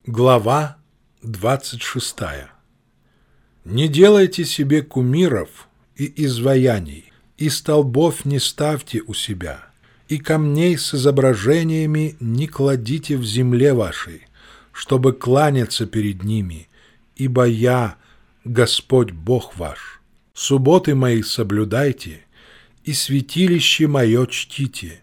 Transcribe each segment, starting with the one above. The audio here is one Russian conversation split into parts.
Глава 26. Не делайте себе кумиров и изваяний, и столбов не ставьте у себя, и камней с изображениями не кладите в земле вашей, чтобы кланяться перед ними, ибо я, Господь Бог ваш. Субботы мои соблюдайте, и святилище мое чтите.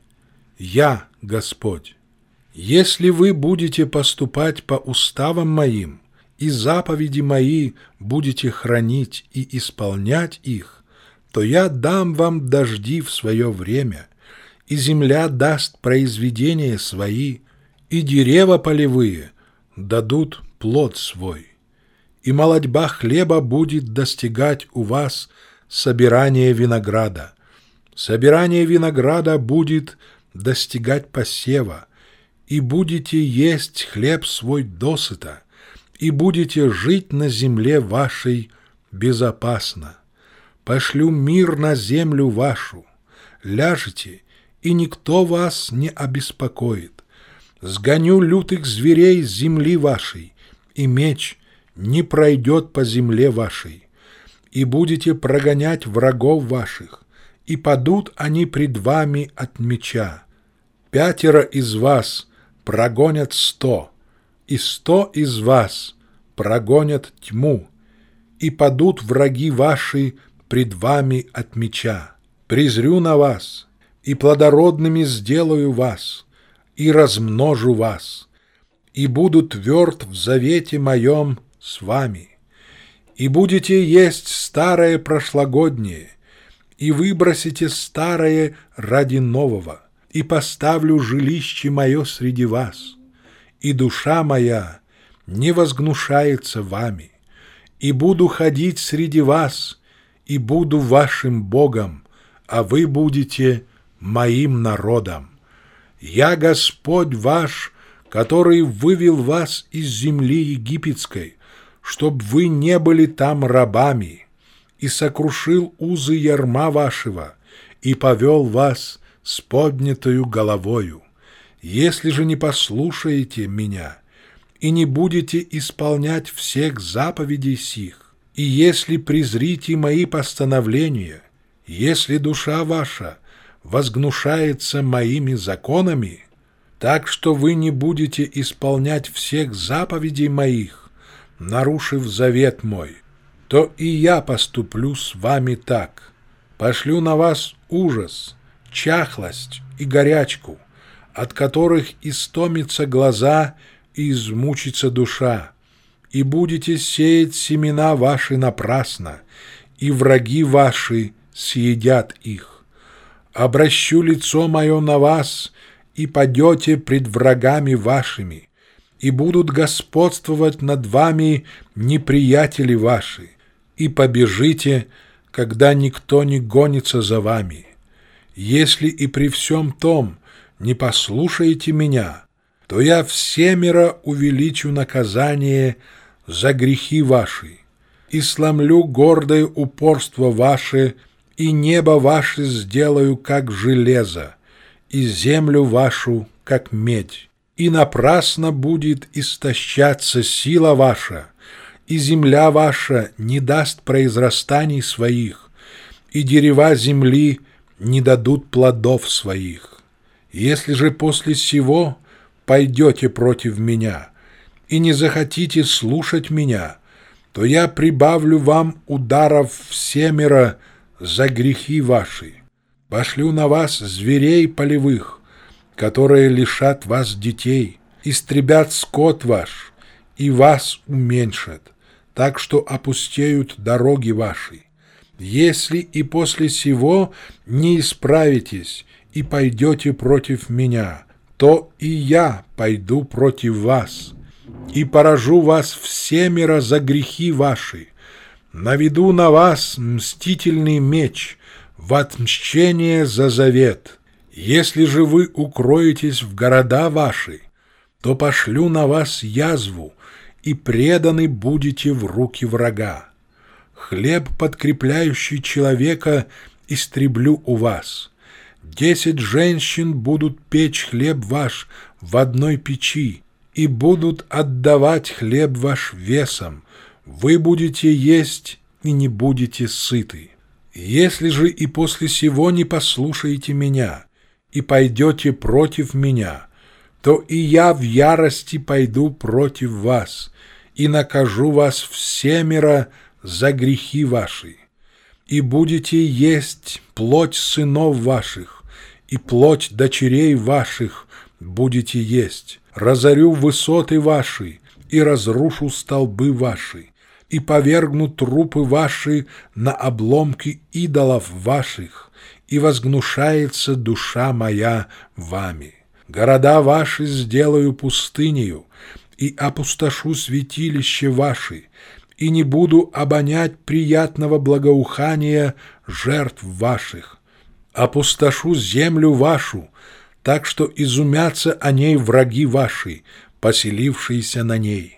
Я, Господь. Если вы будете поступать по уставам моим, и заповеди мои будете хранить и исполнять их, то я дам вам дожди в свое время, и земля даст произведения свои, и дерева полевые дадут плод свой, и молодьба хлеба будет достигать у вас собирания винограда. Собирание винограда будет достигать посева, и будете есть хлеб свой досыта, и будете жить на земле вашей безопасно. Пошлю мир на землю вашу, ляжете, и никто вас не обеспокоит. Сгоню лютых зверей с земли вашей, и меч не пройдет по земле вашей, и будете прогонять врагов ваших, и падут они пред вами от меча. 5 из вас прогонят 100, и 100 из вас прогонят тьму, и падут враги ваши пред вами от меча. Презрю на вас, и плодородными сделаю вас, и размножу вас, и буду тверд в завете моем с вами. И будете есть старое прошлогоднее, и выбросите старое ради нового, и поставлю жилище мое среди вас, и душа моя не возгнушается вами, и буду ходить среди вас, и буду вашим Богом, а вы будете моим народом. Я Господь ваш, который вывел вас из земли египетской, чтоб вы не были там рабами, и сокрушил узы ярма вашего, и повел вас с поднятою головою. Если же не послушаете меня и не будете исполнять всех заповедей сих, и если презрите мои постановления, если душа ваша возгнушается моими законами, так что вы не будете исполнять всех заповедей моих, нарушив завет мой, то и я поступлю с вами так. Пошлю на вас ужас, чахлость и горячку, от которых истомятся глаза и измучится душа, и будете сеять семена ваши напрасно, и враги ваши съедят их. Обращу лицо мое на вас, и падете пред врагами вашими, и будут господствовать над вами неприятели ваши, и побежите, когда никто не гонится за вами. Если и при всем том не послушаете меня, то я всемиро увеличу наказание за грехи ваши, и сломлю гордое упорство ваше, и небо ваше сделаю, как железо, и землю вашу, как медь. И напрасно будет истощаться сила ваша, и земля ваша не даст произрастаний своих, и дерева земли не дадут плодов своих. Если же после сего пойдете против меня и не захотите слушать меня, то я прибавлю вам ударов всемиро за грехи ваши. Пошлю на вас зверей полевых, которые лишат вас детей, истребят скот ваш и вас уменьшат, так что опустеют дороги ваши. Если и после сего не исправитесь и пойдете против меня, то и я пойду против вас, и поражу вас всемиро за грехи ваши, наведу на вас мстительный меч в отмщение за завет. Если же вы укроетесь в города ваши, то пошлю на вас язву, и преданы будете в руки врага. Хлеб, подкрепляющий человека, истреблю у вас. 10 женщин будут печь хлеб ваш в одной печи, и будут отдавать хлеб ваш весом, вы будете есть и не будете сыты. Если же и после сего не послушаете меня и пойдете против меня, то и я в ярости пойду против вас и накажу вас всемиро за грехи ваши, и будете есть плоть сынов ваших, и плоть дочерей ваших будете есть. Разорю высоты ваши, и разрушу столбы ваши, и повергну трупы ваши на обломки идолов ваших, и возгнушается душа моя вами. Города ваши сделаю пустынею, и опустошу святилище ваши, и не буду обонять приятного благоухания жертв ваших. Опустошу землю вашу, так что изумятся о ней враги ваши, поселившиеся на ней.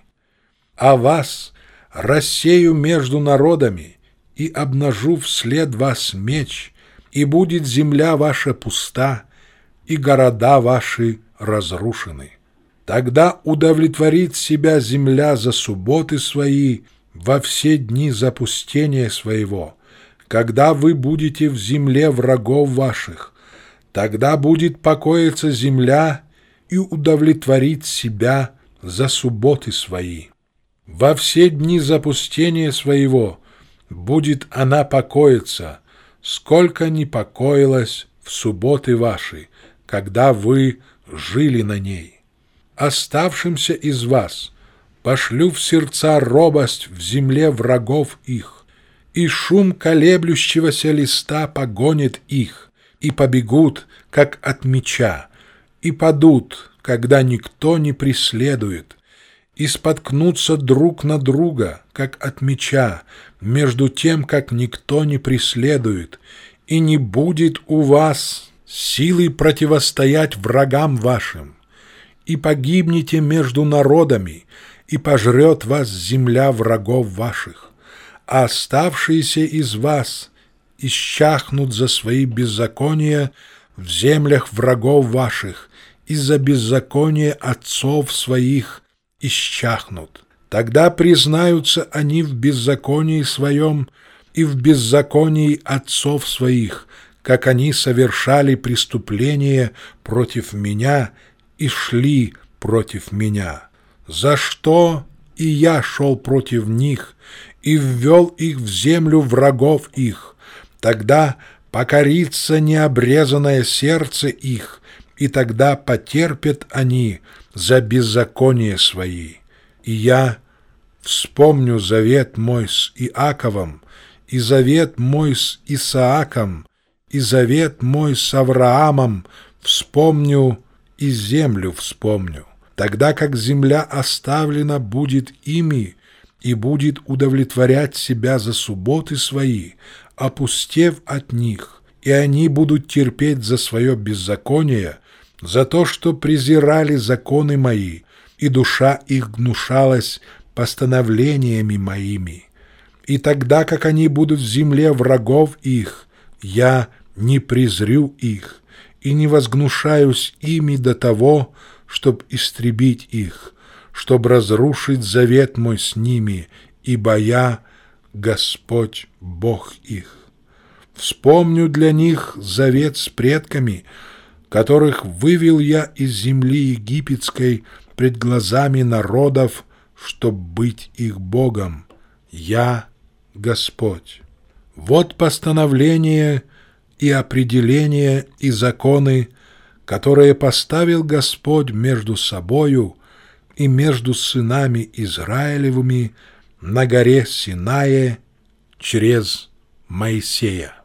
А вас рассею между народами и обнажу вслед вас меч, и будет земля ваша пуста, и города ваши разрушены. Тогда удовлетворит себя земля за субботы свои во все дни запустения своего, когда вы будете в земле врагов ваших. Тогда будет покоиться земля и удовлетворит себя за субботы свои. Во все дни запустения своего будет она покоиться, сколько не покоилась в субботы ваши, когда вы жили на ней. Оставшимся из вас пошлю в сердца робость в земле врагов их, и шум колеблющегося листа погонит их, и побегут, как от меча, и падут, когда никто не преследует, и споткнутся друг на друга, как от меча, между тем, как никто не преследует, и не будет у вас силы противостоять врагам вашим, и погибнете между народами, и пожрет вас земля врагов ваших, а оставшиеся из вас исчахнут за свои беззакония в землях врагов ваших, и за беззаконие отцов своих исчахнут. Тогда признаются они в беззаконии своем и в беззаконии отцов своих, как они совершали преступление против меня и шли против меня, за что и я шел против них и ввел их в землю врагов их. Тогда покорится необрезанное сердце их, и тогда потерпят они за беззаконие свои. И я вспомню завет мой с Иаковом, и завет мой с Исааком, и завет мой с Авраамом вспомню, и землю вспомню. Тогда как земля оставлена будет ими, и будет удовлетворять себя за субботы свои, опустев от них, и они будут терпеть за свое беззаконие, за то, что презирали законы мои, и душа их гнушалась постановлениями моими. И тогда, как они будут в земле врагов их, я не презрю их, и не возгнушаюсь ими до того, чтоб истребить их, чтоб разрушить завет мой с ними, ибо я Господь Бог их. Вспомню для них завет с предками, которых вывел я из земли египетской пред глазами народов, чтоб быть их Богом. Я Господь. Вот постановление и определения и законы, которые поставил Господь между собою и между сынами Израилевыми на горе Синае через Моисея.